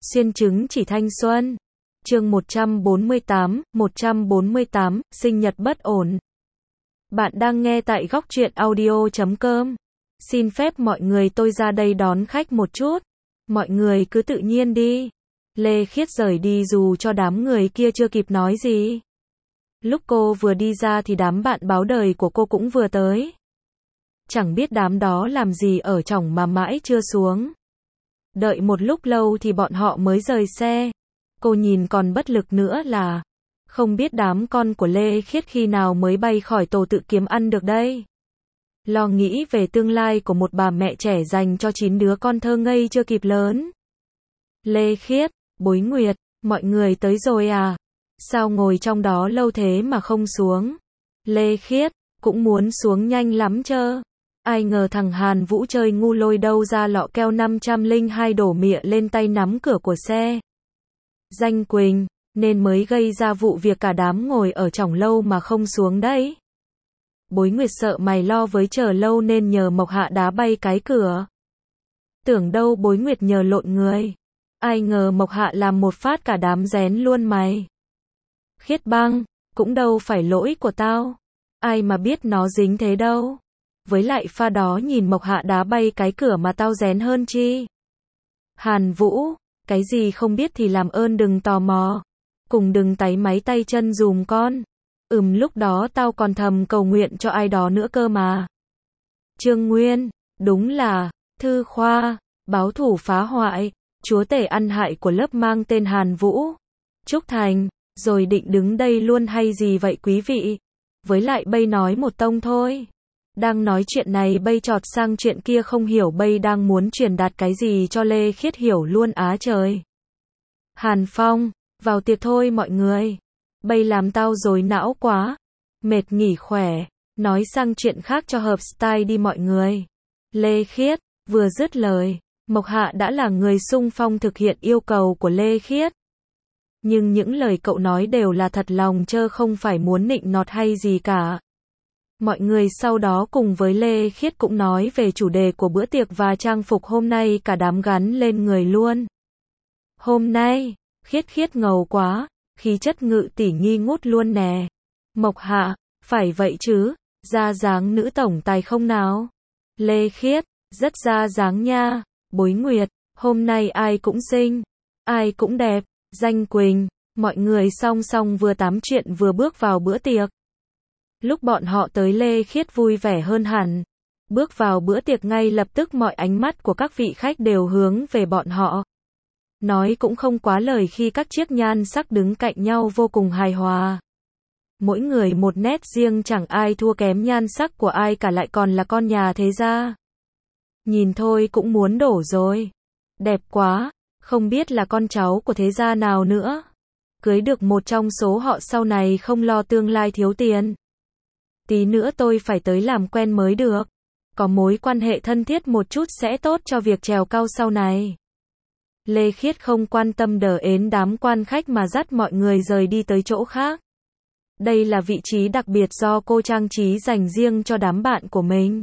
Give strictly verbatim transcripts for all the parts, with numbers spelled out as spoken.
Xuyên chứng chỉ thanh xuân. Chương một trăm bốn mươi tám, một trăm bốn mươi tám, sinh nhật bất ổn. Bạn đang nghe tại góc truyện audio chấm com. Xin phép mọi người tôi ra đây đón khách một chút. Mọi người cứ tự nhiên đi. Lê Khiết rời đi dù cho đám người kia chưa kịp nói gì. Lúc cô vừa đi ra thì đám bạn báo đời của cô cũng vừa tới. Chẳng biết đám đó làm gì ở trỏng mà mãi chưa xuống. Đợi một lúc lâu thì bọn họ mới rời xe. Cô nhìn còn bất lực nữa là không biết đám con của Lê Khiết khi nào mới bay khỏi tổ tự kiếm ăn được đây. Lo nghĩ về tương lai của một bà mẹ trẻ dành cho chín đứa con thơ ngây chưa kịp lớn. Lê Khiết, Bối Nguyệt, mọi người tới rồi à? Sao ngồi trong đó lâu thế mà không xuống? Lê Khiết, cũng muốn xuống nhanh lắm chơ. Ai ngờ thằng Hàn Vũ chơi ngu lôi đâu ra lọ keo năm trăm lẻ hai đổ mịa lên tay nắm cửa của xe. Danh Quỳnh, nên mới gây ra vụ việc cả đám ngồi ở trỏng lâu mà không xuống đấy. Bối Nguyệt sợ mày lo với chờ lâu nên nhờ Mộc Hạ đá bay cái cửa. Tưởng đâu Bối Nguyệt nhờ lộn người. Ai ngờ Mộc Hạ làm một phát cả đám rén luôn mày. Khiết Băng, cũng đâu phải lỗi của tao. Ai mà biết nó dính thế đâu. Với lại pha đó nhìn Mộc Hạ đá bay cái cửa mà tao rén hơn chi. Hàn Vũ, cái gì không biết thì làm ơn đừng tò mò. Cùng đừng táy máy tay chân dùm con. Ừm lúc đó tao còn thầm cầu nguyện cho ai đó nữa cơ mà. Trương Nguyên, đúng là, Thư Khoa, báo thủ phá hoại, chúa tể ăn hại của lớp mang tên Hàn Vũ. Trúc Thành, rồi định đứng đây luôn hay gì vậy quý vị? Với lại bây nói một tông thôi. Đang nói chuyện này bây chọt sang chuyện kia không hiểu bây đang muốn truyền đạt cái gì cho Lê Khiết hiểu luôn á trời. Hàn Phong, vào tiệc thôi mọi người. Bây làm tao rối não quá. Mệt nghỉ khỏe. Nói sang chuyện khác cho hợp style đi mọi người. Lê Khiết, vừa dứt lời, Mộc Hạ đã là người xung phong thực hiện yêu cầu của Lê Khiết. Nhưng những lời cậu nói đều là thật lòng chơ không phải muốn nịnh nọt hay gì cả. Mọi người sau đó cùng với Lê Khiết cũng nói về chủ đề của bữa tiệc và trang phục hôm nay cả đám gắn lên người luôn. Hôm nay, Khiết Khiết ngầu quá, khí chất ngự tỷ nghi ngút luôn nè. Mộc Hạ, phải vậy chứ, ra dáng nữ tổng tài không nào? Lê Khiết, rất ra dáng nha. Bối Nguyệt, hôm nay ai cũng xinh, ai cũng đẹp. Danh Quỳnh, mọi người song song vừa tám chuyện vừa bước vào bữa tiệc. Lúc bọn họ tới Lê Khiết vui vẻ hơn hẳn. Bước vào bữa tiệc ngay lập tức mọi ánh mắt của các vị khách đều hướng về bọn họ. Nói cũng không quá lời khi các chiếc nhan sắc đứng cạnh nhau vô cùng hài hòa. Mỗi người một nét riêng chẳng ai thua kém nhan sắc của ai cả lại còn là con nhà thế gia. Nhìn thôi cũng muốn đổ rồi. Đẹp quá, không biết là con cháu của thế gia nào nữa. Cưới được một trong số họ sau này không lo tương lai thiếu tiền. Tí nữa tôi phải tới làm quen mới được. Có mối quan hệ thân thiết một chút sẽ tốt cho việc trèo cao sau này. Lê Khiết không quan tâm đờ ến đám quan khách mà dắt mọi người rời đi tới chỗ khác. Đây là vị trí đặc biệt do cô trang trí dành riêng cho đám bạn của mình.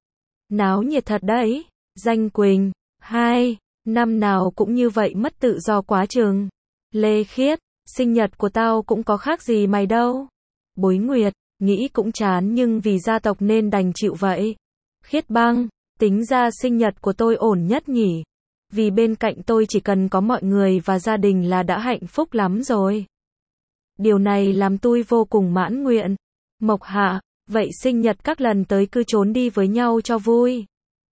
Náo nhiệt thật đấy. Danh Quỳnh, hai, năm nào cũng như vậy mất tự do quá chừng. Lê Khiết, sinh nhật của tao cũng có khác gì mày đâu. Bối Nguyệt, nghĩ cũng chán nhưng vì gia tộc nên đành chịu vậy. Khiết Băng, tính ra sinh nhật của tôi ổn nhất nhỉ. Vì bên cạnh tôi chỉ cần có mọi người và gia đình là đã hạnh phúc lắm rồi. Điều này làm tôi vô cùng mãn nguyện. Mộc Hạ, vậy sinh nhật các lần tới cứ trốn đi với nhau cho vui.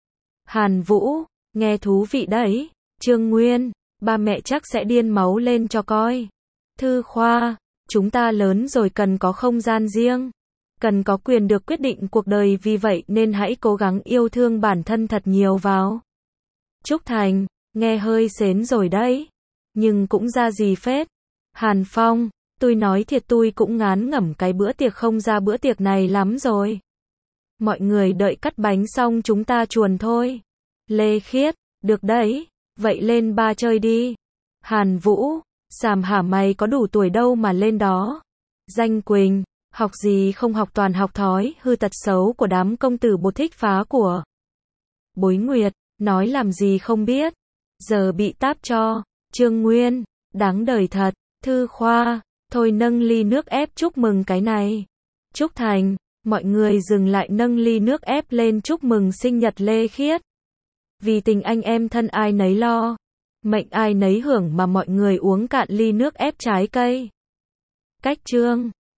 Hàn Vũ, nghe thú vị đấy. Trương Nguyên, ba mẹ chắc sẽ điên máu lên cho coi. Thư Khoa, chúng ta lớn rồi cần có không gian riêng. Cần có quyền được quyết định cuộc đời vì vậy nên hãy cố gắng yêu thương bản thân thật nhiều vào. Trúc Thành, nghe hơi sến rồi đấy. Nhưng cũng ra gì phết. Hàn Phong, tôi nói thiệt tôi cũng ngán ngẩm cái bữa tiệc không ra bữa tiệc này lắm rồi. Mọi người đợi cắt bánh xong chúng ta chuồn thôi. Lê Khiết, được đấy, vậy lên ba chơi đi. Hàn Vũ, xàm hả mày có đủ tuổi đâu mà lên đó. Danh Quỳnh, học gì không học toàn học thói hư tật xấu của đám công tử bột thích phá của. Bối Nguyệt, nói làm gì không biết. Giờ bị táp cho. Trương Nguyên, đáng đời thật. Thư Khoa, thôi nâng ly nước ép chúc mừng cái này. Trúc Thành, mọi người dừng lại nâng ly nước ép lên chúc mừng sinh nhật Lê Khiết. Vì tình anh em thân ai nấy lo, mệnh ai nấy hưởng mà mọi người uống cạn ly nước ép trái cây. Cách chương